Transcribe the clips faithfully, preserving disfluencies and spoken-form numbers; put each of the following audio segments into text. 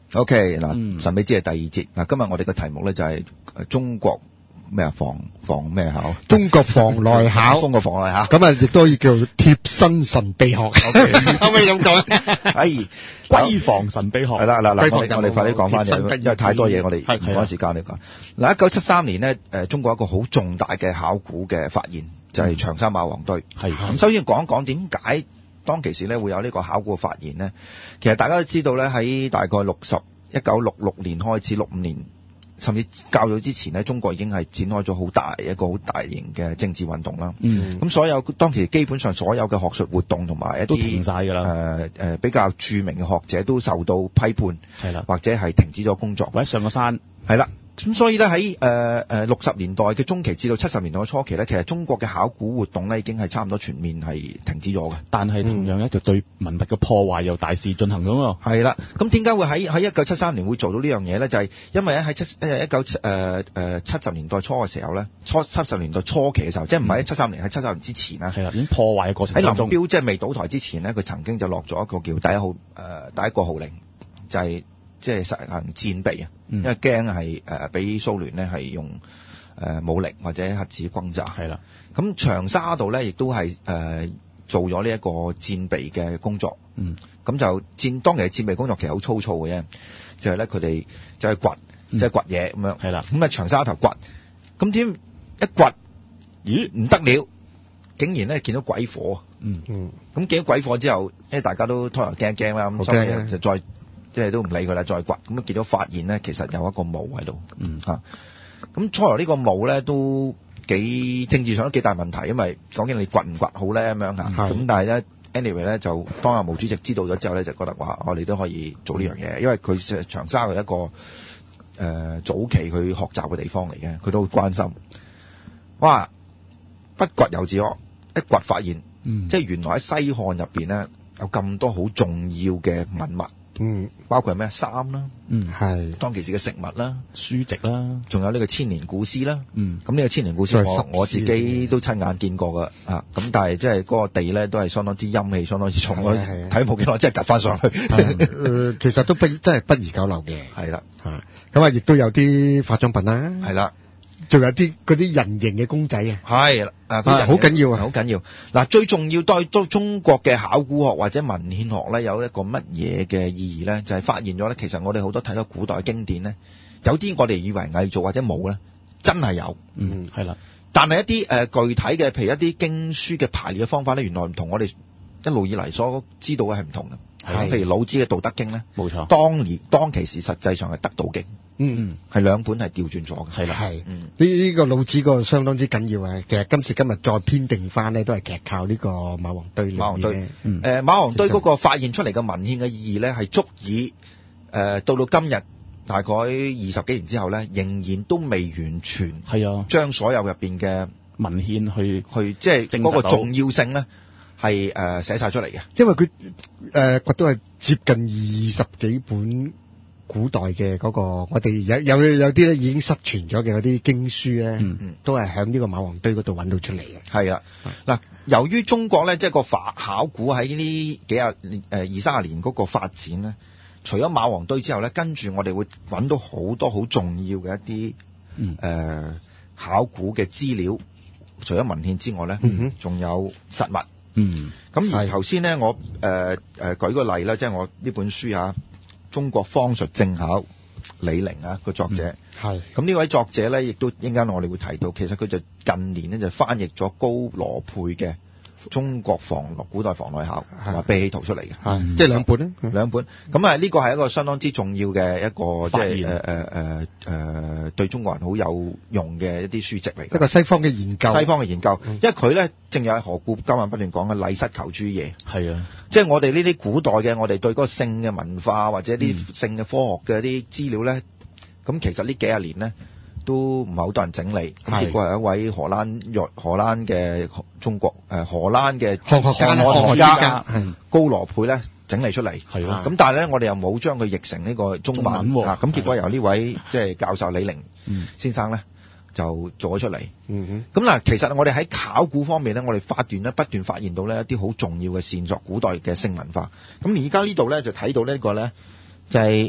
OK 嗱，神秘之夜第二節嗱，今日我哋嘅題目咧就係中國咩啊防防咩考？ 中國防內考， 中國防內考， 咁啊亦都可以叫貼身神秘學。OK， 可唔可以咁講？ 係閨房神秘學。 係啦嗱嗱，我哋我哋快啲講翻嘢， 因為太多嘢我哋唔趕時間嚟講。嗱，一九七三年咧，誒中國一個好重大嘅考古嘅發現就係長沙馬王堆。係咁，首先講一講點解當其時咧會有呢個考古嘅發現咧？其實大家都知道咧，喺大概六十一九六六年開始，六五年甚至較早之前咧，中國已經係展開咗好大一個好大型嘅政治運動啦。嗯，咁所有當其時基本上所有嘅學術活動同埋一啲都停晒㗎啦。 誒誒比較著名嘅學者都受到批判， 係啦， 或者係停止咗工作， 或者上個山。 係啦。咁所以咧喺誒誒六十年代嘅中期至到七十年代嘅初期咧，其實中國嘅考古活動咧已經係差唔多全面係停止咗嘅。 但係同樣咧就對文物嘅破壞又大肆進行咗喎。 係啦，咁點解會喺喺一九七三年會做到呢樣嘢咧？就係、是、因為咧喺七誒一九誒誒七十年代初嘅時候咧，初七十年代初期嘅時候，即係唔係喺七三年，喺七三年之前啦。 係啦，已經破壞嘅過程喺林彪即係未倒台之前咧，佢曾經就落咗一個叫第一號誒、呃、第一個號令，就係、是。即係實行戰備啊，因為驚係誒俾蘇聯咧係用誒、呃、武力或者核子轟炸。係啦，咁長沙度咧亦都係誒、呃、做咗呢一個戰備嘅工作。嗯，咁就戰當其嘅戰備工作其實好粗糙嘅啫，就係咧佢哋就係掘，即係掘嘢咁樣。係啦，咁啊長沙頭掘，咁點一掘，咦唔得了，竟然咧見到鬼火。嗯嗯，咁見到鬼火之後，因為大家都拖頭驚驚啦，咁所以就再。即係都唔理佢啦，再掘咁見到發現咧，其實有一個墓喺度。嗯嚇，咁初來呢個墓咧都幾政治上都幾大問題，因為講緊你掘唔掘好咧咁樣嚇。咁但係咧 anyway 咧就當阿毛主席知道咗之後咧，就覺得話我哋都可以做呢樣嘢，因為佢長沙係一個誒、呃、早期佢學習嘅地方嚟嘅，佢都好關心。哇！不掘又自可，一掘發現，嗯、即係原來喺西漢入邊咧有咁多好重要嘅文物。嗯，包括係咩衫啦，嗯係當其時嘅食物啦、書籍啦，仲有呢個千年古詩啦，嗯，咁呢個千年古詩我我自己都親眼見過噶，啊，咁但係即係嗰個地咧都係相當之陰氣，相當之重，睇冇幾耐即係趌翻上去， 誒，其實都不真係不宜久留嘅， 係啦， 嚇，咁啊亦都有啲化妝品啦， 係啦。 仲有啲嗰啲人形嘅公仔啊， 係啦，啊， 好緊要啊， 好緊要。嗱，最重要對都中國嘅考古學或者文獻學咧，有一個乜嘢嘅意義咧？就係、是、發現咗咧，其實我哋好多睇到古代嘅經典咧，有啲我哋以為偽造或者冇咧，真係有。嗯，係啦。但係一啲誒、呃、具體嘅，譬如一啲經書嘅排列嘅方法咧，原來唔同我哋一路以嚟所知道嘅係唔同嘅。係，譬如老子嘅《道德經》咧，冇錯。當年當其時實際上係《得道經》。嗯，係兩本係調轉咗嘅，係啦，係，嗯，呢呢個老子個相當之緊要啊！其實今時今日再編定翻咧，都係其實靠呢個馬王堆。馬王堆，嗯，誒、呃，馬王堆嗰個發現出嚟嘅文獻嘅意義咧，係足以誒、呃、到到今日大概二十幾年之後咧，仍然都未完全係啊，將所有入邊嘅文獻去去即係嗰個重要性咧，係誒寫晒出嚟嘅，因為佢誒掘到係接近二十幾本。古代嘅嗰、那個，我哋有有有啲咧已經失傳咗嘅嗰啲經書咧，嗯嗯，都係喺呢個馬王堆嗰度揾到出嚟嘅。係啊，嗱，由於中國咧，即係個考古喺呢幾廿年誒二三十年嗰個發展咧，除咗馬王堆之後咧，跟住我哋會揾到好多好重要嘅一啲誒、嗯呃、考古嘅資料，除咗文獻之外咧，仲、嗯、有實物。嗯，咁而頭先咧，我誒誒、呃呃、舉個例啦，即係我呢本書嚇。中國方術正考李陵啊，個作者係咁呢位作者咧，亦都一陣間我哋會提到，其實佢就近年咧就翻譯咗高羅佩嘅《中國防古代防內考》同埋秘器圖出嚟嘅，係即係兩本咧，兩本咁啊，呢個係一個相當之重要嘅一個即係誒誒誒誒對中國人好有用嘅一啲書籍嚟嘅，一個西方嘅研究，西方嘅研究，嗯、因為佢咧正有何故今晚不斷講嘅禮失求諸野，係啊。即係我哋呢啲古代嘅，我哋對嗰個性嘅文化或者啲性嘅科學嘅一啲資料咧，咁、嗯、其實呢幾十年咧都唔係好多人整理。咁結果係一位荷蘭荷蘭嘅中國誒、呃、荷蘭嘅學學家學學家高羅佩咧整理出嚟。係咯。咁但係咧，我哋又冇將佢譯成呢個中文。中文啊，咁結果由呢位即係教授李陵先生咧。就做咗出嚟。嗯哼。咁嗱，其實我哋喺考古方面咧，我哋發現咧不斷發現到咧一啲好重要嘅線索，古代嘅性文化。咁而家呢度咧就睇到呢個咧就係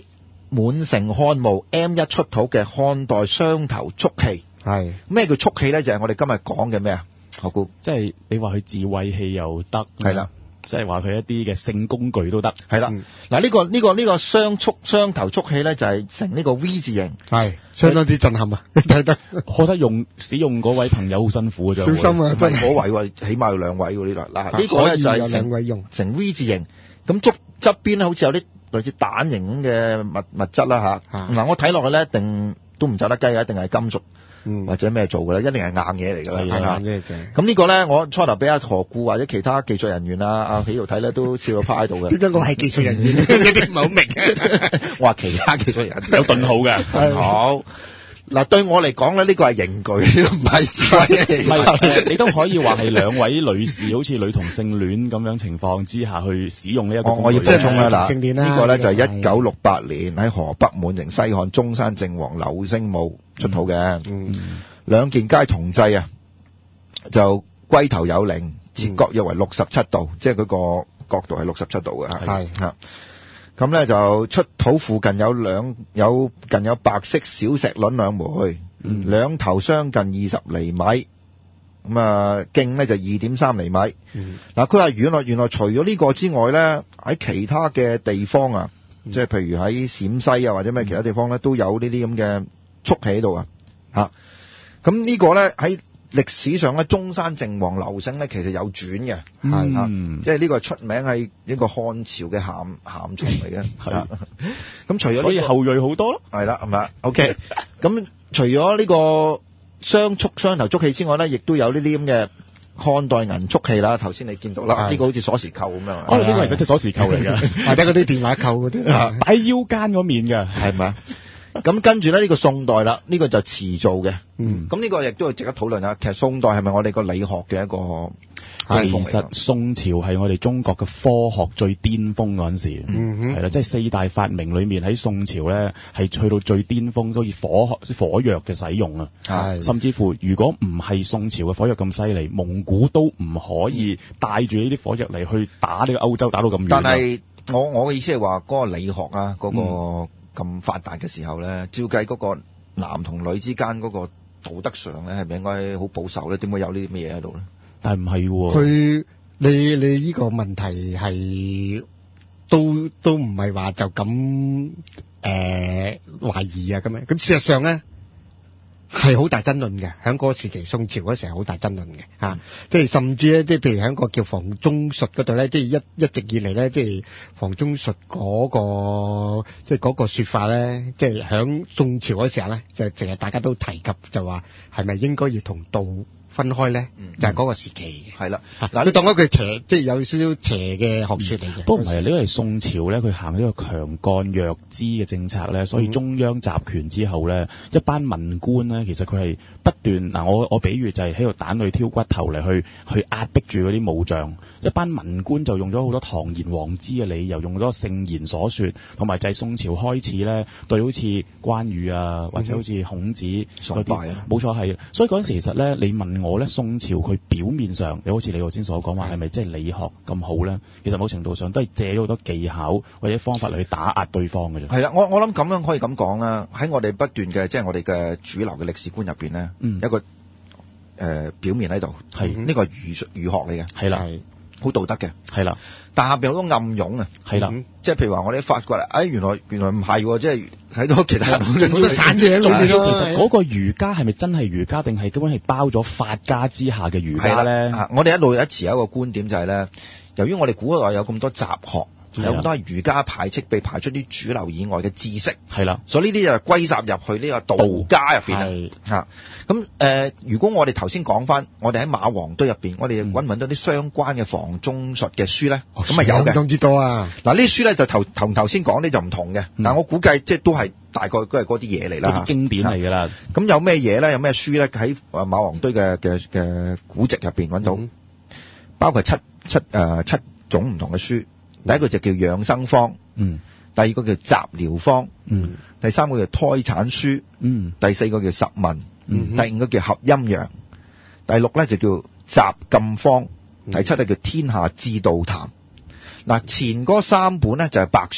滿城漢墓 M 一出土嘅漢代雙頭竹器。 係咩叫竹器咧？就係、是、我哋今日講嘅咩啊？我估即係你話佢自慰器又得， 係啦， 即係話佢一啲嘅性工具都得， 係啦。 嗯嗱、呢個呢、個呢、個雙竹雙頭竹器咧，就係、是、成呢個 V 字形。 係相當之震撼啊！你睇得我覺得用使用嗰位朋友好辛苦嘅啫。 小心啊！ 唔係嗰位喎，起碼要兩位喎呢度。嗱，呢個咧就可以有係成兩位用。 成 V 字形，咁竹側邊咧好似有啲類似蛋形咁嘅物物質啦吓。 啊嗱，我睇落去咧，一定都唔走得雞嘅，一定係金屬嗯， 或者咩做嘅咧，一定係硬嘢嚟㗎啦。 係係嘛硬嘅嘅。 咁呢個咧，我初頭俾阿何故或者其他技術人員啊，阿喺度睇咧，都笑到趴喺度嘅。 點解我係技術人員？有啲唔係好明。 我話其他技術人員有頓號嘅。 係好。嗱，對我嚟講咧，呢個係刑具，呢個唔係智慧嚟唔係， 嘅。 誒你都可以話係兩位女士好似女同性戀咁樣情況之下去使用呢一個我我要工具補充啦，嗱， 同性戀啦呢個咧就係呢個一九六八年喺河北滿城西漢中山靖王劉星墓出土嘅， 嗯兩件皆銅製啊，就龜頭有棱，切角約為六十七度，即係嗰個角度係六十七度嘅嚇。 係嚇。咁咧就出土附近有兩有近有白色小石卵兩枚， 嗯兩頭相近二十厘米，咁啊徑咧就二點三厘米。 嗯嗱，佢話原來原來除咗呢個之外咧，喺其他嘅地方啊， 嗯即係譬如喺陝西啊或者咩其他地方咧，都有呢啲咁嘅竹器喺度啊。嚇，咁呢個咧喺歷史上咧，中山靖王劉姓咧其實有傳嘅， 係嚇嗯即係呢個出名係一個漢朝嘅鹹鹹蟲嚟嘅。 係啊咁除咗呢、個所以後裔好多咯。 係啦，係咪？OK，咁除咗呢個雙竹雙頭竹器之外咧，亦都有呢啲咁嘅漢代銀竹器啦。頭先你見到啦， 係呢個好似鎖匙扣咁樣， 哦，呢個其實隻鎖匙扣嚟㗎， 或者嗰啲電話扣嗰啲啊。 擺腰間嗰面㗎。 係咪啊？咁跟住咧，呢個宋代啦，呢個就瓷做嘅。 嗯咁呢個亦都係值得討論下。其實宋代係咪我哋個理學嘅一個其地方嚟㗎實宋朝係我哋中國嘅科學最巔峰嗰陣時， 嗯哼係啦，即係四大發明裏面喺宋朝咧係去到最巔峰，好似火學火藥嘅使用啊， 係甚至乎如果唔係宋朝嘅火藥咁犀利，蒙古都唔可以帶住呢啲火藥嚟去打呢個歐洲，打到咁遠啊。 但係我我嘅意思係話嗰個理學啊，嗰、個咁發達嘅時候咧，照計嗰個男同女之間嗰個道德上咧，係咪應該好保守咧？點會有呢啲乜嘢喺度咧？ 但係唔係喎， 佢你你呢個問題係都都唔係話就咁誒懷疑啊咁樣，咁事實上咧係好大爭論嘅，喺嗰個時期宋朝嗰時係好大爭論嘅嚇，即係甚至咧，即係譬如喺個叫房中術嗰度咧，即係一一直以嚟咧，即係房中術嗰、個即係嗰個説法咧，即係喺宋朝嗰時候咧，就成日大家都提及就話係咪應該要同道分開咧？ 嗯就係嗰個時期嘅。 係啦， 嗱， 嗱你當一句邪，即係有少少邪嘅學説嚟嘅。 不過唔係，呢個係宋朝咧，佢行呢個強幹弱枝嘅政策咧，所以中央集權之後咧，一班文官咧，其實佢係不斷嗱，我我比喻就係喺度蛋裏挑骨頭嚟去去壓迫住嗰啲武將，一班文官就用咗好多堂言皇之嘅理由，用咗聖賢所說，同埋就係宋朝開始咧，對好似關羽啊，或者好似孔子嗰啲崇拜啊， 冇錯係，所以嗰陣時其實咧，你問我咧，宋朝佢表面上，你好似你頭先所講話，係咪即係理學咁好咧？其實某程度上都係借咗好多技巧或者方法嚟去打壓對方嘅啫。 係啦，我我諗咁樣可以咁講啦。喺我哋不斷嘅即係我哋嘅主流嘅歷史觀入邊咧， 嗯有一個誒、呃、表面喺度， 係呢個係儒術儒學嚟嘅， 係啦， 好道德嘅。 係啦， 但下邊好多暗湧啊， 係啦。 嗯即係譬如話我哋發掘啦，哎原來原來唔係喎，即係睇到其他人好好多散嘢喺裏其面咯。 實嗰個儒家係咪真係儒家，定係根本係包咗法家之下嘅儒係啦家咧？ 啊我哋一路一持有一個觀點就係咧，由於我哋古代有咁多雜學， 係啊有咁多係儒家排斥，被排出啲主流以外嘅知識， 係啦， 所以呢啲就歸納入去呢個道家入邊啊係嚇。咁誒、呃，如果我哋頭先講翻，我哋喺馬王堆入邊，我哋揾唔揾到啲相關嘅房中術嘅書咧？咁啊、有嘅。 相當之多啊！ 嗱呢啲書咧就頭同頭先講呢就唔同嘅， 嗯但我估計即係都係大概都係嗰啲嘢嚟啦嚇嗰啲經典嚟㗎啦。 咁有咩嘢咧？有咩書咧？喺誒馬王堆嘅嘅嘅古籍入邊揾到， 嗯包括七七誒、呃、七種唔同嘅書。第一個就叫養生方， 嗯第二個叫雜療方， 嗯第三個叫胎產書， 嗯第四個叫十問， 嗯第五個叫合陰陽，第六咧就叫雜禁方，第七咧叫天下之道談。嗱前嗰三本咧就係白書，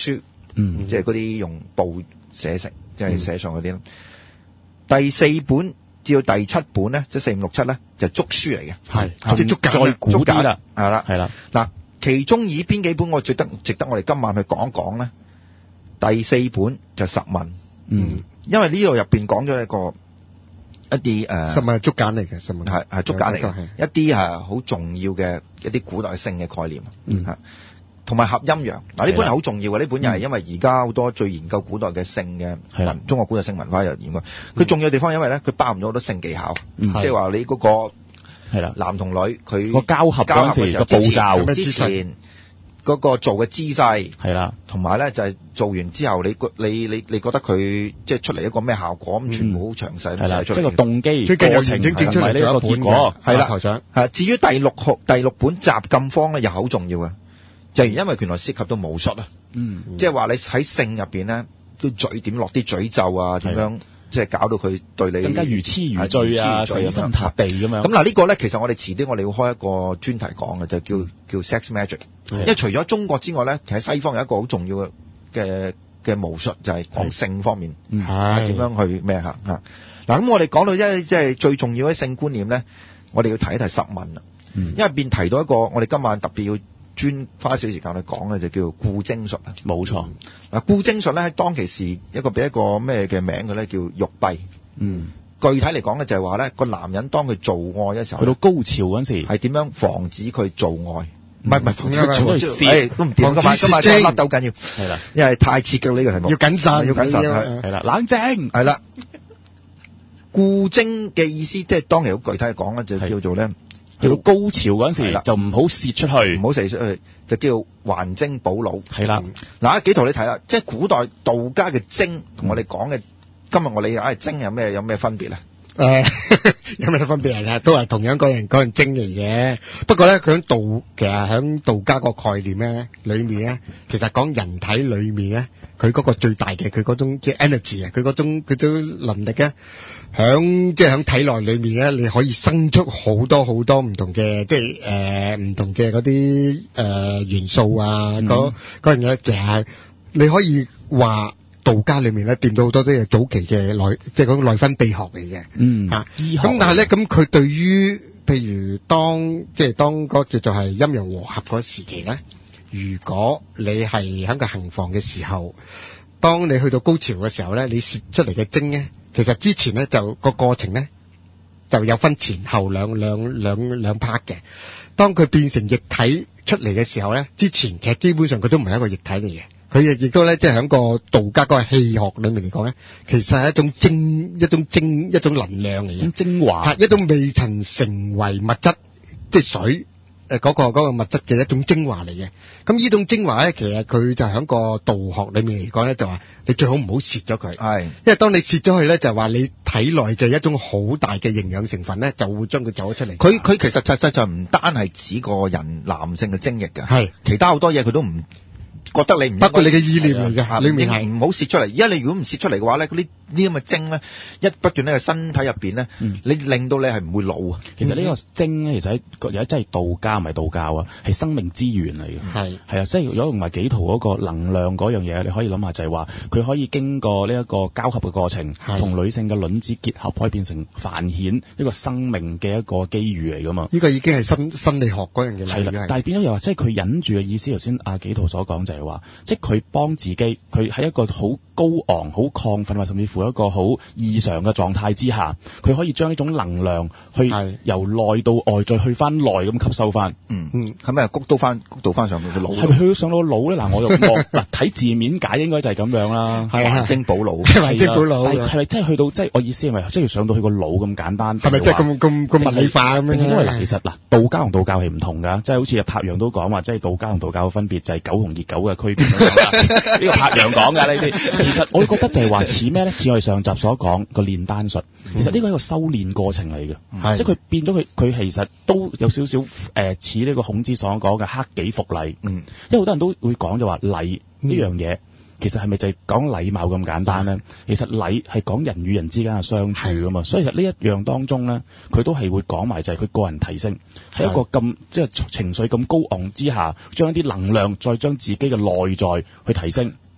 嗯即係嗰啲用布寫成，即係寫上嗰啲。第四本至到第七本咧，即係四五六七咧，就係竹書嚟嘅， 係即係竹簡再古啲啦， 係啦， 係啦。 嗱，其中以邊幾本我值得值得我哋今晚去講講咧？第四本就十問， 嗯， 因為呢度入邊講咗一個一啲誒， 十問係竹簡嚟嘅，十問係係竹簡嚟嘅， 係一啲係好重要嘅一啲古代性嘅概念， 嗯嚇，同埋合陰陽。嗱呢本係好重要嘅，呢本又係因為而家好多最研究古代嘅性嘅係啦文，中國古代性文化有研究。佢重要嘅地方因為咧，佢包含咗好多性技巧，即嗯係話你嗰個係啦， 男同女佢個交合嗰陣時個步驟之前嗰個做嘅姿勢。 係啦， 同埋咧就係做完之後，你覺你你你覺得佢即係出嚟一個咩效果咁，全部好詳細係啦，即咁寫出嚟。 係個動機最近有過程完整整出嚟同埋呢個結果係啦台長。 係至於第六學第六本集禁方咧，又好重要嘅，就係因為原來涉及到武術啊， 嗯， 即係話你喺性入邊咧，都嘴點落啲詛咒啊，點樣即係搞到佢對你更加如痴如醉啊， 係如痴如醉死心塌地咁樣。 咁嗱呢個咧，其實我哋遲啲我哋會開一個專題講嘅，就叫叫 sex magic。因為除咗中國之外咧，其實西方有一個好重要嘅嘅嘅巫術，就係講性方面， 嗯係點樣去咩嚇嚇。嗱咁我哋講到一即係最重要嘅性觀念咧，我哋要提一提十問啦。 嗯因為便提到一個我哋今晚特別要專花少時間去講嘅，就叫固精術啊。 冇錯， 嗱固精術咧喺當其時一個俾一個咩嘅名嘅咧，叫玉璧。 嗯， 具體嚟講咧就係話咧個男人當佢做愛嘅時候呢， 去到高潮嗰陣時， 係點樣防止佢做愛？唔係唔係防止嗯佢做嗯愛，誒都唔掂噶嘛， 防止今晚泄精甩得好緊要， 係啦， 因為太刺激呢個題目， 要謹慎， 要謹慎要係係啦，冷靜， 係啦。固精嘅意思即係當其好具體講咧，就係叫做咧去到高潮嗰陣係啦時就唔好泄出去唔，好射出去，就叫還精補腦。 係啦， 嗱，幾圖你睇啦，即係古代道家嘅精同我哋講嘅，今日我理解嘅精有咩有咩分別咧？ 誒有咩分別啊？都係同樣嗰樣嗰樣精嚟嘅。不過咧，佢喺道其實喺道家個概念咧裏面咧，其實講人體裏面咧，佢嗰個最大嘅佢嗰種即係 energy 啊，佢嗰種佢種能力咧，響即係響體內裏面咧，你可以生出好多好多唔同嘅即係誒唔同嘅嗰啲誒元素啊，嗰嗰樣嘢其實係你可以話。道家裏面咧掂到好多啲係早期嘅內，即係嗰個內分泌學嚟嘅。 嗯嚇醫學咁但係咧，咁佢對於譬如當即係當嗰叫做係陰陽和合嗰時期咧，如果你係喺個行房嘅時候，當你去到高潮嘅時候咧，你泄出嚟嘅精咧，其實之前咧就個過程咧就有分前後兩兩兩兩 part 嘅。當佢變成液體出嚟嘅時候咧，之前其實基本上佢都唔係一個液體嚟嘅。佢亦亦都咧，即係喺個道家嗰個氣學裏面嚟講咧，其實係一種精、一種精、一種能量嚟嘅， 精華係一種未曾成為物質，即係水誒嗰個嗰個物質嘅一種精華嚟嘅。咁呢種精華咧，其實佢就喺個道學裏面嚟講咧，就話你最好唔好泄咗佢， 係因為當你泄咗佢咧，就話你體內嘅一種好大嘅營養成分咧，就會將佢走咗出嚟。 佢佢其實實際上唔單係指個人男性嘅精液嘅， 係其他好多嘢佢都唔覺得你唔應該包括你嘅意念嚟嘅， 啊裡面係唔好泄出嚟。而家你如果唔泄出嚟嘅話咧，嗰啲呢咁嘅精咧，一不斷喺個身體入邊咧， 嗯你令到你係唔會老啊。 其實呢個精咧，其實喺有真係道家唔係道教啊，係生命之源嚟嘅。 係係啊，即係如果用埋幾圖嗰個能量嗰樣嘢，你可以諗下就係話，佢可以經過呢一個交合嘅過程， 係同女性嘅卵子結合，可以變成繁衍一個生命嘅一個機遇嚟噶嘛。 呢個已經係生生理學嗰樣嘢啦。 係啦，但係變咗又話，即係佢忍住嘅意思。頭先阿幾圖所講就係話，即係佢幫自己，佢喺一個好高昂、好亢奮，或甚至乎一個好異常嘅狀態之下，佢可以將呢種能量去係由內到外，再去翻內咁吸收翻。 嗯嗯係咪谷到翻谷到翻上去個腦係咪去到上到腦咧？嗱，我又望嗱睇字面解應該就係咁樣啦。 係啊還精補腦？ 係還精補腦但係係咪真係去到即係我意思係咪即係上到去個腦咁簡單？ 係咪即係咁咁咁物理化咁樣咧？ 因為嗱，其實嗱，道家同道教係唔同㗎，即係好似阿柏楊都講話，即係道家同道教嘅分別就係狗同熱狗嘅區別咁樣啦。呢個柏楊講㗎呢啲，其實我覺得就係話似咩咧？似我哋上集所講個煉丹術，其實呢個係一個修煉過程嚟嘅， 係即係佢變咗佢佢其實都有少少誒似呢個孔子所講嘅克己復禮。 嗯， 因為好多人都會講就話禮呢樣嘢，其實係咪就係講禮貌咁簡單咧？其實禮係講人與人之間嘅相處噶嘛，所以其實呢一樣當中咧，佢都係會講埋就係佢個人提升，喺一個咁即係情緒咁高昂之下，將一啲能量再將自己嘅內在去提升。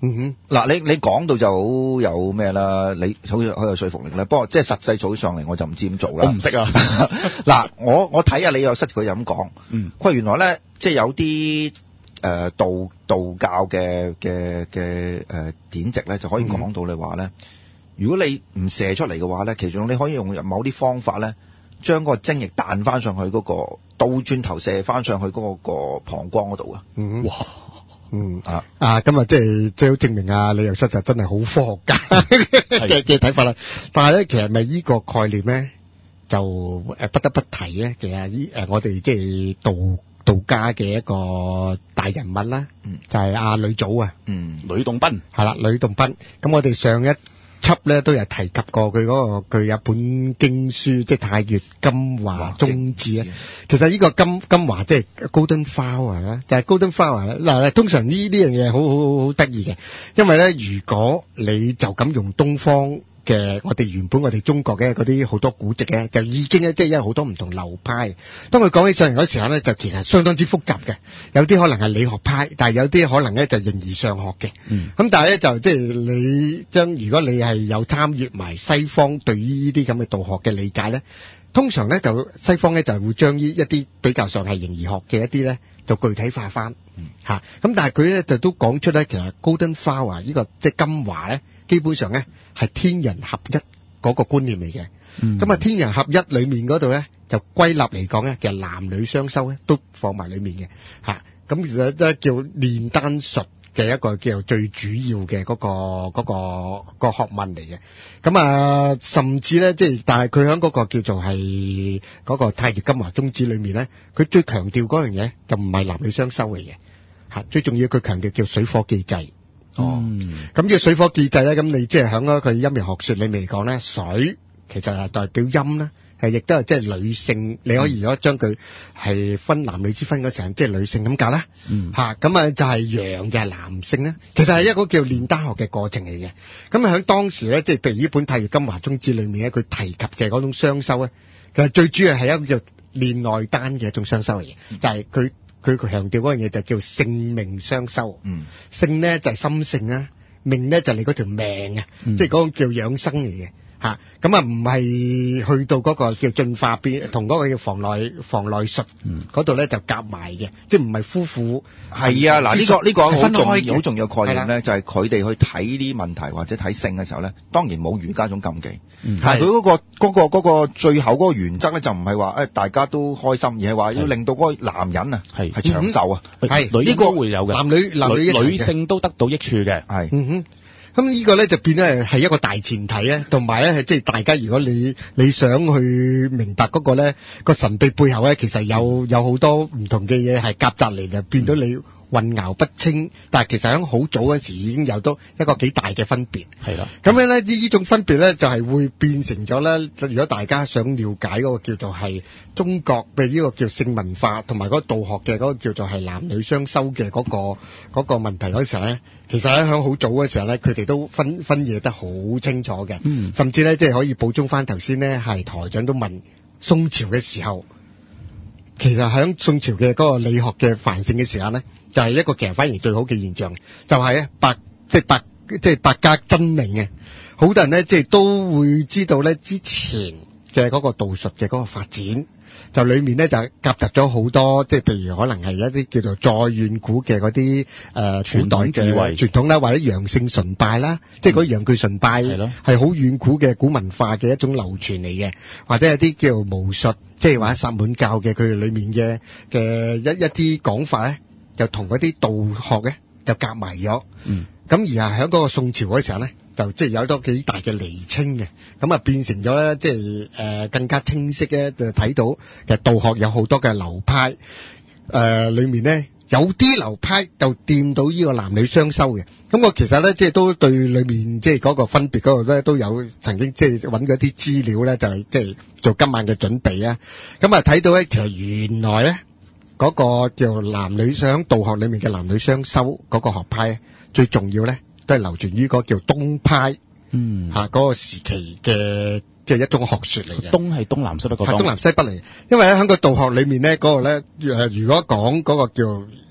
嗯哼， 嗱，你你講到就好有咩啦，你好好有說服力啦。不過即係實際做上嚟，我就唔知點做啦。 我唔識啊。 嗱，我我睇下李約瑟佢咁講， 嗯， 佢話原來咧，即係有啲誒、呃、道道教嘅嘅嘅誒典籍咧，就可以講到你話咧，如果你唔射出嚟嘅話咧，其中你可以用某啲方法咧，將嗰個精液彈翻上去嗰、嗰個倒轉頭射翻上去嗰個膀胱嗰度啊！ 嗯，哇！嗯啊啊，咁啊，即係即係好證明啊，李約瑟就真係好科學家嘅嘅睇法啦。但係咧，其實咪呢個概念咧，就誒不得不提咧。其實呢誒我哋即係道道家嘅一個大人物啦， 嗯， 就係阿呂祖啊， 嗯， 呂洞賓係啦，呂洞賓。咁我哋上一輯咧都有提及過佢嗰個佢有本經書，即係太乙金華宗旨啊。其實呢個金金華即係 Golden Flower 啦，就係 Golden Flower 嗱，通常呢呢樣嘢好好好得意嘅，因為咧如果你就咁用東方嘅我哋原本我哋中國嘅嗰啲好多古籍咧，就已經咧即係有好多唔同流派。當佢講起上嚟嗰時候咧，就其實相當之複雜嘅。有啲可能係理學派，但係有啲可能咧就形而上學嘅。 嗯， 咁但係咧就即係你將如果你係有參與埋西方對於呢啲咁嘅道學嘅理解咧，通常咧就西方咧就會將呢一啲比較上係形而學嘅一啲咧，就具體化翻嚇。咁、嗯、但係佢咧就都講出咧，其實 Golden Flower 呢個即係金華咧，基本上咧係天人合一嗰個觀念嚟嘅。咁、嗯、啊，天人合一裡面嗰度咧，就歸納嚟講咧，其實男女雙修咧都放埋裡面嘅嚇。咁其實都叫煉丹術嘅一個叫最主要嘅嗰、嗰個嗰、嗰個、嗰個學問嚟嘅。咁啊，甚至咧即係，但係佢喺嗰個叫做係嗰個太乙金華宗旨裡面咧，佢最強調嗰樣嘢就唔係男女雙修嚟嘅嚇，最重要佢強調叫水火既濟。 哦， 咁呢個水火既濟咧，咁你即係喺嗰佢陰陽學説裡面嚟講咧，水其實係代表陰啦。係，亦都係即係女性，你可以如果將佢係分男女之分嗰時候，即係女性咁解啦。 嗯， 嚇，咁啊就係陽就係男性啦。其實係一個叫煉丹學嘅過程嚟嘅。咁啊喺當時咧，即係譬如呢本《太乙金華宗旨》裏面咧，佢提及嘅嗰種雙修咧，其實最主要係一個叫煉內丹嘅一種雙修嚟嘅，嗯、就係佢佢強調嗰樣嘢就叫性命雙修。嗯，性咧就係心性啦，命咧就係你嗰條命啊，嗯、即係嗰個叫養生嚟嘅。嚇，咁啊唔係去到嗰個叫進化變，同嗰個叫房內房內術嗰度咧就夾埋嘅，即係唔係夫婦。係啊，嗱呢個呢個好重好重要概念咧，就係佢哋去睇呢啲問題或者睇性嘅時候咧，當然冇儒家種禁忌，但係佢嗰個嗰個嗰個最後嗰個原則咧，就唔係話誒大家都開心，而係話要令到嗰個男人啊係係長壽啊，係呢個會有嘅，男女男女女性都得到益處嘅， 係嗯哼。咁呢個咧就變咗係一個大前提咧，同埋咧係即係大家如果你你想去明白嗰個咧個神秘背後咧，其實有有好多唔同嘅嘢係夾雜嚟，就變到你混淆不清。但係其實喺好早嗰時已經有多一個幾大嘅分別。係啦，咁樣咧呢呢種分別咧就係會變成咗咧，如果大家想了解嗰個叫做係中國嘅呢個叫性文化，同埋嗰個道學嘅嗰個叫做係男女雙修嘅嗰個嗰個問題嗰時候咧。其實喺響好早嘅時候咧，佢哋都分分野得好清楚嘅，嗯、甚至咧即係可以補充翻頭先咧，係台長都問宋朝嘅時候，其實喺宋朝嘅嗰個理學嘅繁盛嘅時候咧，就係、是、一個其實反而最好嘅現象，就係、是、咧百即係百即係百家爭鳴嘅，好多人咧即係都會知道咧之前嘅嗰個道術嘅嗰個發展。就裏面咧就夾雜咗好多，即係譬如可能係一啲叫做再遠古嘅嗰啲誒古代嘅智慧傳統啦，或者陽性崇拜啦，嗯、即係嗰陽具崇拜係好遠古嘅古文化嘅一種流傳嚟嘅，或者有啲叫巫術，即係或者薩滿教嘅佢哋裏面嘅嘅一一啲講法咧，就同嗰啲道學咧就夾埋咗。嗯，咁而係喺嗰個宋朝嗰時候咧。就即係有多幾大嘅釐清嘅，咁啊變成咗咧，即係誒、呃、更加清晰咧，就睇到其實道學有好多嘅流派，誒、呃、裏面咧有啲流派就掂到呢個男女雙修嘅，咁我其實咧即係都對裏面即係嗰個分別嗰度咧都有曾經即係揾過一啲資料咧，就係即係做今晚嘅準備啊，咁啊睇到咧其實原來咧嗰、那個叫男女雙道學裏面嘅男女雙修嗰個學派最重要咧。都係流傳於嗰個叫東派，嗯嚇嗰、啊那個時期嘅嘅一種學説嚟嘅。東係東南西北個東，係東南西北嚟。因為喺喺個道學裏面咧，嗰、那個咧誒，如果講嗰個叫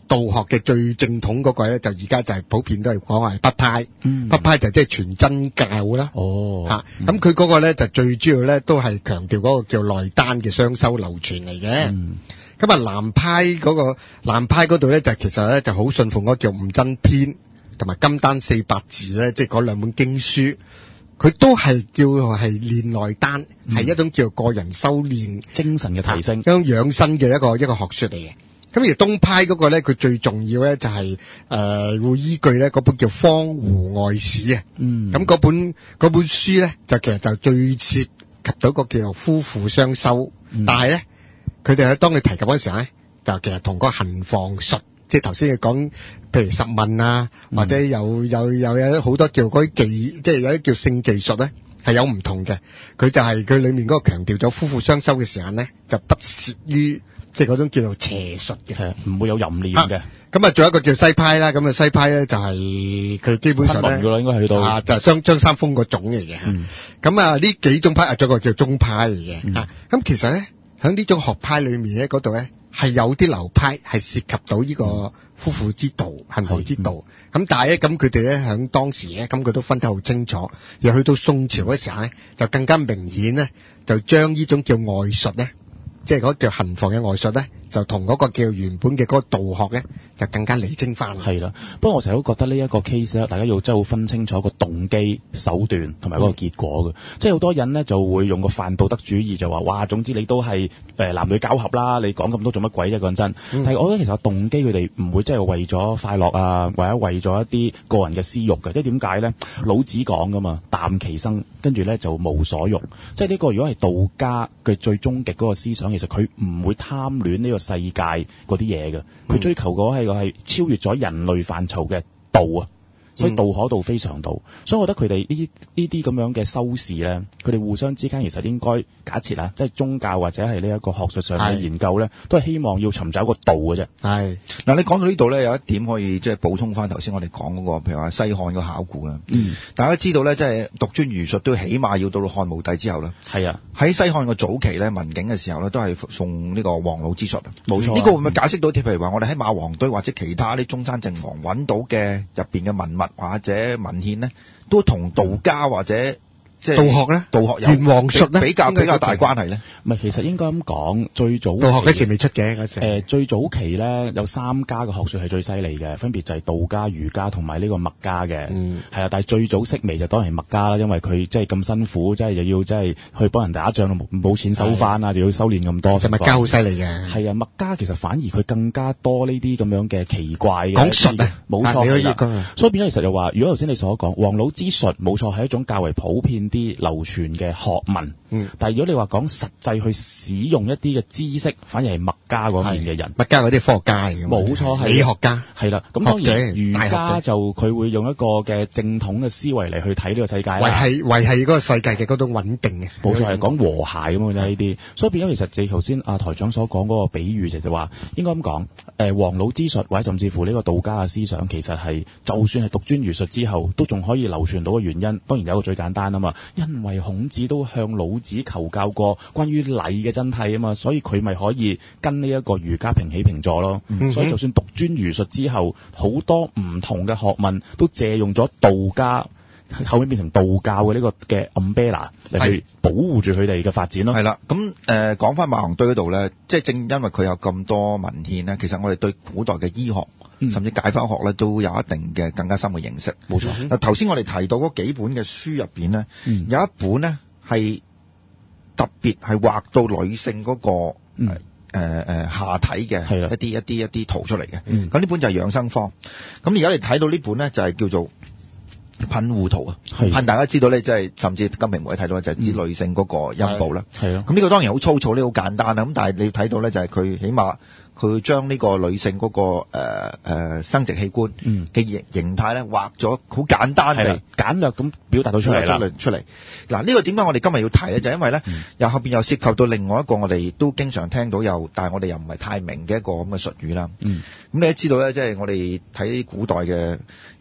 道學嘅最正統嗰個咧，就而家就係普遍都係講係北派， 嗯北派就即係全真教啦。 哦， 嚇，咁佢嗰個咧就最主要咧都係強調嗰個叫內丹嘅雙修流傳嚟嘅。 嗯咁啊南派嗰個南派嗰度咧就其實咧就好信奉嗰個叫五真篇同埋金丹四百字咧，即係嗰兩本經書，佢都係叫做係練內丹，係、 嗯一種叫個人修練精神嘅提升一，種養生嘅一個一個學說嚟嘅。咁而東派嗰個咧，佢最重要咧就係、是、誒、呃、會依據咧嗰本叫《方壺外史》啊。 嗯咁嗰本嗰本書咧，就其實就最涉及到個叫做夫婦雙修， 嗯但係咧佢哋喺當佢提及嗰時候咧，就其實同嗰個行房術，即係頭先佢講，譬如十問啊， 嗯或者有有有有好多叫嗰啲技，即係有啲叫性技術咧，係有唔同嘅。佢就係佢裡面嗰個強調咗夫婦雙修嘅時間咧，就不涉於即係嗰種叫做邪術嘅。 係唔會有淫念嘅。 咁啊，仲有一個叫西派啦，咁啊西派咧就係佢基本上咧昆崙㗎啦，應該去到啊，就係張張三豐個種嚟嘅。 嗯咁啊，呢幾種派啊，仲有一個叫宗派嚟嘅。 嗯啊，咁其實咧喺呢種學派裏面咧，嗰度咧係有啲流派係涉及到呢個夫婦之道、行道之道。咁、但係咧，咁佢哋咧喺當時咧，咁佢都分得好清楚。又去到宋朝嗰時候咧，就更加明顯咧，就將呢種叫外術咧，即係嗰叫行房嘅外術咧，就同嗰個叫原本嘅嗰個道學咧，就更加釐清翻。 係啦，不過我成日都覺得呢一個 case 咧，大家要真係好分清楚個動機、手段同埋嗰個結果嘅。即係好多人咧就會用個泛道德主義就話：哇，總之你都係誒男女交合啦，你講咁多做乜鬼啫？講真， 嗯但係我覺得其實個動機佢哋唔會真係為咗快樂啊，或者為咗一啲個人嘅私慾嘅。即係點解咧？老子講噶嘛，淡其生，跟住咧就無所欲。即係呢個如果係道家嘅最終極嗰個思想，其實佢唔會貪戀呢個世界嗰啲嘢嘅，佢追求嗰係個係超越咗人類範疇嘅道啊，所以道可道非常道，所以我覺得佢哋呢呢啲咁樣嘅修士咧，佢哋互相之間其實應該假設啊，即係宗教或者係呢一個學術上嘅研究咧，都係希望要尋找一個道嘅啫。 係嗱，你講到呢度咧，有一點可以即係補充翻頭先我哋講嗰個，譬如話西漢個考古啦。 嗯， 大家知道咧，即係獨尊儒術都起碼要到到漢武帝之後啦。 係啊， 喺西漢個早期咧，民境嘅時候咧，都係送呢個黃老之術。 冇錯啊呢個會唔會解釋到啲譬如話我哋喺馬王堆或者其他啲中山靖王揾到嘅入邊嘅文物或者文獻咧，都同道家或者即係道學咧， 道學有元王術咧比較應該比較大關係咧？ 唔係其實應該咁講，最早道學嗰時未出嘅嗰時。 誒最早期咧有三家嘅學術係最犀利嘅，分別就係道家、儒家同埋呢個墨家嘅。 嗯， 係啊，但係最早式微就當然係墨家啦，因為佢即係咁辛苦，即係又要即係去幫人打仗，冇冇錢收翻啊，就要修練咁多。 其實墨家好犀利嘅。 係啊，墨家其實反而佢更加多呢啲咁樣嘅奇怪嘅講術啊， 冇錯啊你可以係啦講啊。 所以變咗其實就話，如果頭先你所講黃老之術冇錯係一種較為普遍啲流傳嘅學問， 嗯， 但係如果你話講實際去使用一啲嘅知識，反而係墨家嗰邊嘅人。 墨家嗰啲科學家嚟嘅， 冇錯係理學家。 係啦，咁當學者然儒大學者家就佢會用一個嘅正統嘅思維嚟去睇呢個世界啦。 維係維係嗰個世界嘅嗰種穩定嘅。 冇錯，係講和諧咁嘅啫呢啲，所以變咗其實你頭先阿台長所講嗰個比喻就就話應該咁講，誒黃老之術或者甚至乎呢個道家嘅思想，其實係就算係獨尊儒術之後，都仲可以流傳到嘅原因，當然有一個最簡單啊嘛，因為孔子都向老子求教過關於禮嘅真諦啊嘛，所以佢咪可以跟呢一個儒家平起平坐咯。 嗯、 所以就算獨尊儒術之後，好多唔同嘅學問都借用咗道家。後面變成道教嘅呢個嘅 umbrella 嚟去保護住佢哋嘅發展咯。 係啦，咁誒講翻馬王堆嗰度咧，即係正因為佢有咁多文獻咧，其實我哋對古代嘅醫學、 嗯、 甚至解剖學咧都有一定嘅更加深嘅認識。 冇錯。 嗱頭先我哋提到嗰幾本嘅書入邊咧， 嗯、 有一本咧係特別係畫到女性嗰、嗰個誒誒、 嗯呃呃、下體嘅一啲一啲一啲圖出嚟嘅。咁呢、 嗯、 本就係養生方。咁而家你睇到呢本咧就係叫做噴護圖啊，噴大家知道咧，即係甚至金瓶梅睇到就係指女性嗰個陰部啦。 係咯。 咁呢個當然好粗糙，呢好簡單啦。咁但係你要睇到咧，就係佢起碼佢將呢個女性嗰、嗰個誒、呃呃、生殖器官嘅形形態咧畫咗好簡單地簡略咁表達到出嚟啦。 出嚟嗱，呢個點解我哋今日要提咧？就係、因為咧，又、嗯、後邊又涉及到另外一個我哋都經常聽到又，但係我哋又唔係太明嘅一個咁嘅術語啦。 嗯。 咁你都知道咧，即係我哋睇古代嘅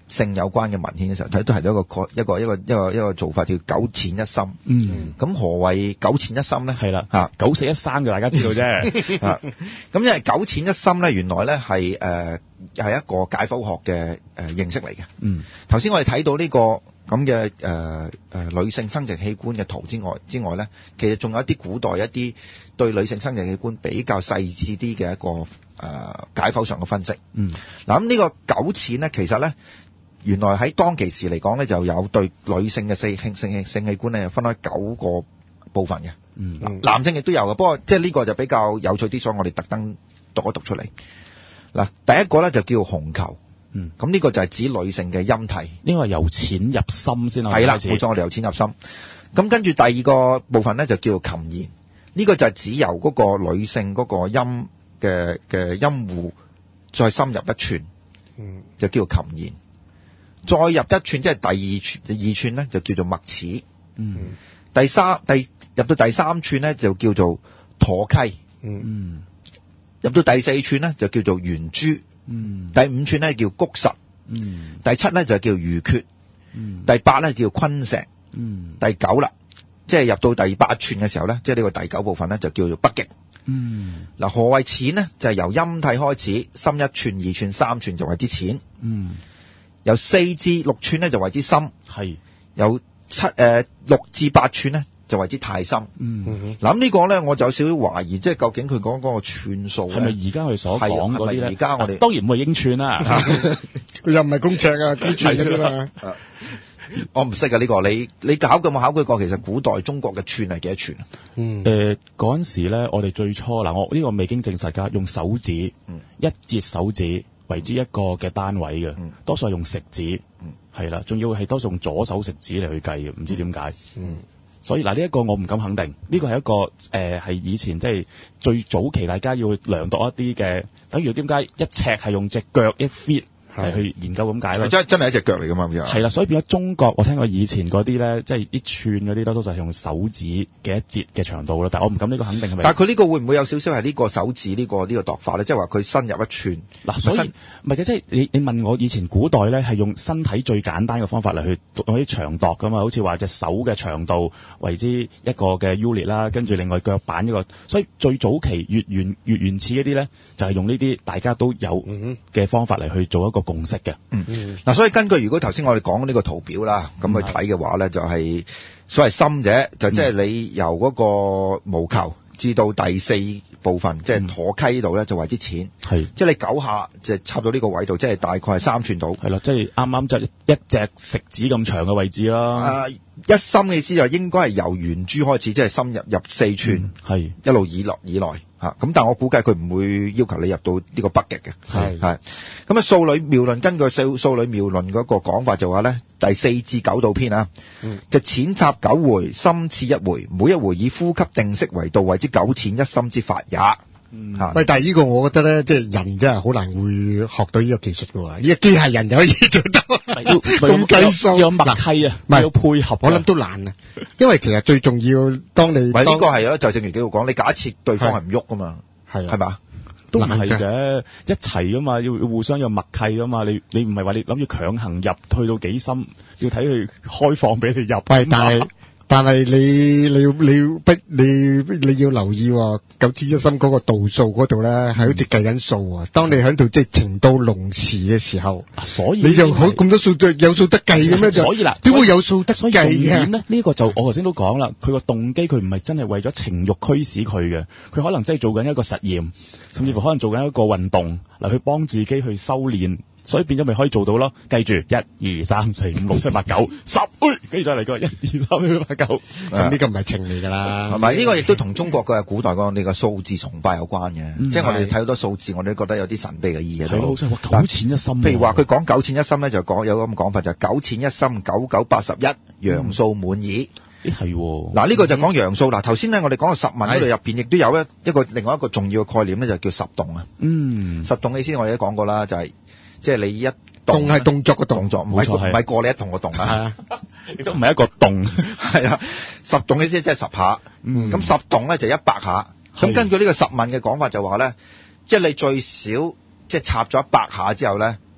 性有關嘅文獻嘅時候，睇都係到一個概一個一個一個一個做法叫九淺一深。 嗯， 咁何謂九淺一深咧？ 係啦， 嚇九死一生嘅大家知道啫。 啊，咁因為九淺一深咧，原來咧係誒係一個解剖學嘅誒、呃、認識嚟嘅。 嗯， 頭先我哋睇到呢、這個咁嘅誒誒女性生殖器官嘅圖之外之外咧，其實仲有一啲古代一啲對女性生殖器官比較細緻啲嘅一個誒、呃、解剖上嘅分析。 嗯， 嗱咁呢個九淺咧，其實咧原來喺當其時嚟講咧，就有對女性嘅性性性性器官咧，分開九個部分嘅。 嗯， 男性亦都有嘅，不過即係呢個就比較有趣啲，所以我哋特登讀一讀出嚟。嗱，第一個咧就叫紅球。 嗯， 咁呢個就係指女性嘅陰蒂。 呢個係由淺入深先啊。 係啦，冇錯，我哋由淺入深。咁跟住第二個部分咧就叫做琴弦，呢個就係指由嗰個女性嗰個陰嘅嘅陰戶再深入一寸， 嗯， 就叫做琴弦。再入一寸，即係第二寸，二寸咧就叫做麥齒。 嗯， 第三第入到第三寸咧就叫做妥溪。 嗯， 嗯， 入到第四寸咧就叫做圓珠。 嗯， 第五寸咧叫谷實。 嗯， 第七咧就叫魚缺。 嗯， 第八咧叫昆石。 嗯， 第九啦，即係入到第八寸嘅時候咧，即係呢個第九部分咧就叫做北極。 嗯， 嗱，何謂淺呢？就係、是、由陰蒂開始，深一寸、二寸、三寸就為之淺。 嗯， 由四至六寸咧就為之深。 係。 由七誒六至八寸咧就為之太深。 嗯， 嗱咁呢個咧我就有少少懷疑，即係究竟佢講嗰個寸數係咪而家我哋所講嗰啲咧？ 而家我哋當然唔係英寸啦。 佢又唔係公尺啊，公寸嘅啫嘛。 我唔識啊呢個，你你考過冇考據過？其實古代中國嘅寸係幾多寸啊？ 嗯， 誒嗰陣時咧，我哋最初嗱，我呢個未經證實㗎，用手指、 嗯、 一節手指為之一個嘅單位嘅， 嗯多數係用食指，係啦、嗯，仲要係多數用左手食指嚟去計嘅，唔知點解。 嗯， 所以嗱，呢一個我唔敢肯定，呢個係一個誒係、呃、以前即係最早期大家要量度一啲嘅，等於點解一尺係用隻腳一 fit。係去研究咁解咯， 真真係一隻腳嚟㗎嘛，咁樣係啦，所以變咗中國，我聽過以前嗰啲咧，即係啲寸嗰啲多數就係用手指嘅一節嘅長度咯。但係我唔敢呢個肯定係咪？ 但係佢呢個會唔會有少少係呢個手指呢、呢個呢、呢個度法咧？即係話佢伸入一寸嗱，所以唔係嘅，即係你你問我以前古代咧係用身體最簡單嘅方法嚟去用啲長度㗎嘛，好似話隻手嘅長度為之一個嘅 unit 啦，跟住另外腳板一個，所以最早期越原越原始嗰啲咧就係、是、用呢啲大家都有嘅方法嚟去做一個共識嘅。 嗯，嗱、嗯，所以根據如果頭先我哋講呢個圖表啦，咁去睇嘅話咧，就係所謂深者，就即係你由嗰個毛球至到第四部分，即係妥溪呢度咧，就為之淺。係，即係你九下就插到呢個位度，即係大概係三寸度。係啦，即係啱啱就一隻食指咁長嘅位置啦。 啊，一深嘅意思就應該係由圓珠開始，即係深入入四寸，係、嗯、一路以落以內。嚇，咁但係我估計佢唔會要求你入到呢個北極嘅，係係。咁啊，數理妙論根據數數理妙論嗰個講法就話咧，第四至九度篇啊，嗯、就淺插九回，深刺一回，每一回以呼吸定息為度，謂之九淺一深之法也。 嗯，喂，但係呢個我覺得咧，即係人真係好難會學到呢個技術嘅喎，呢個機械人就可以做到，咁計數有默契啊，唔係要配合， 我諗都難啊，因為其實最重要，當你唔係呢個係咯，就正如幾度講，你假設對方係唔喐噶嘛，係係嘛？ 都唔係嘅，一齊噶嘛，要互相有默契噶嘛，你你唔係話你諗住強行入去到幾深，要睇佢開放俾你入， 喂，但係。但係你你要你要不你你要留意喎，九淺一深嗰個度數嗰度咧，係好似計緊數啊！當你喺度即係情到濃時嘅時候， 所以你就好咁多數有數得計嘅咩？ 所以啦， 點會有數得計嘅？ 呢、呢個就我頭先都講啦，佢個動機佢唔係真係為咗情慾驅使佢嘅，佢可能真係做緊一個實驗，甚至乎可能做緊一個運動嚟去幫自己去修煉。所以變咗咪可以做到咯？記住，一二三四五六七八九十，跟住再嚟個一二三四五八九。 咁呢個唔係情嚟㗎啦， 係咪？呢個亦都同中國嘅古代嗰呢個數字崇拜有關嘅。 嗯、 即係我哋睇好多數字，我哋都覺得有啲神秘嘅意義。 係好似話九淺一深。 譬如話佢講九淺一深咧，就講有咁講法，就係、是、九淺一深，九九八十一，陽數滿矣。 咦係喎。 嗱呢個就講陽數。嗱頭先咧，我哋講到十問嗰度入邊，亦都有一一個另外一個重要嘅概念咧，就叫十動啊。 嗯。十動嘅意思我哋都講過啦，就係、是。即係你一動係動作嘅動作，唔係唔係過你一動嘅動啊， 亦都唔係一個動， 係啊，十動嘅意思即係十下，咁、嗯、十動咧就一百下。咁根據呢個十問嘅講法就話咧，即係你最少即係插咗一百下之後咧，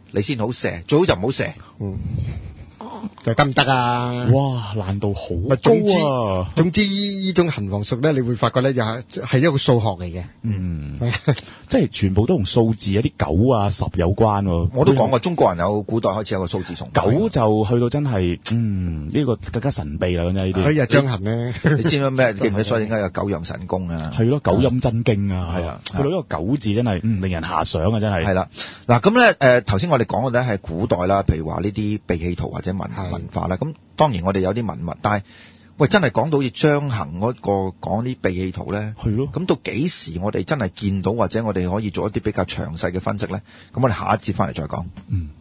你先好射，最好就唔好射。 嗯，就得唔得啊？ 哇，難度好咪高總之啊！ 總之呢種行王術咧，你會發覺咧，就係係一個數學嚟嘅。 嗯，即係全部都同數字有啲九啊十有關喎。 我都講過，中國人有古代開始有個數字崇拜。 九就去到真係，嗯，呢、個更加神秘啦，真係呢啲。 可以係張衡咧， 你知唔知咩？記唔記得所以點解有九陽神功啊？ 係咯，九陰真經啊， 係啊去到呢個九字真係，嗯，令人遐想啊，真係。 係啦，嗱咁咧，誒頭先我哋講嘅咧係古代啦，譬如話呢啲避氣圖或者文係文化啦。咁當然我哋有啲文物，但係喂真係講到好似張衡嗰個講啲避氣圖咧， 係咯。 咁到幾時我哋真係見到或者我哋可以做一啲比較詳細嘅分析咧？咁我哋下一節翻嚟再講。 嗯。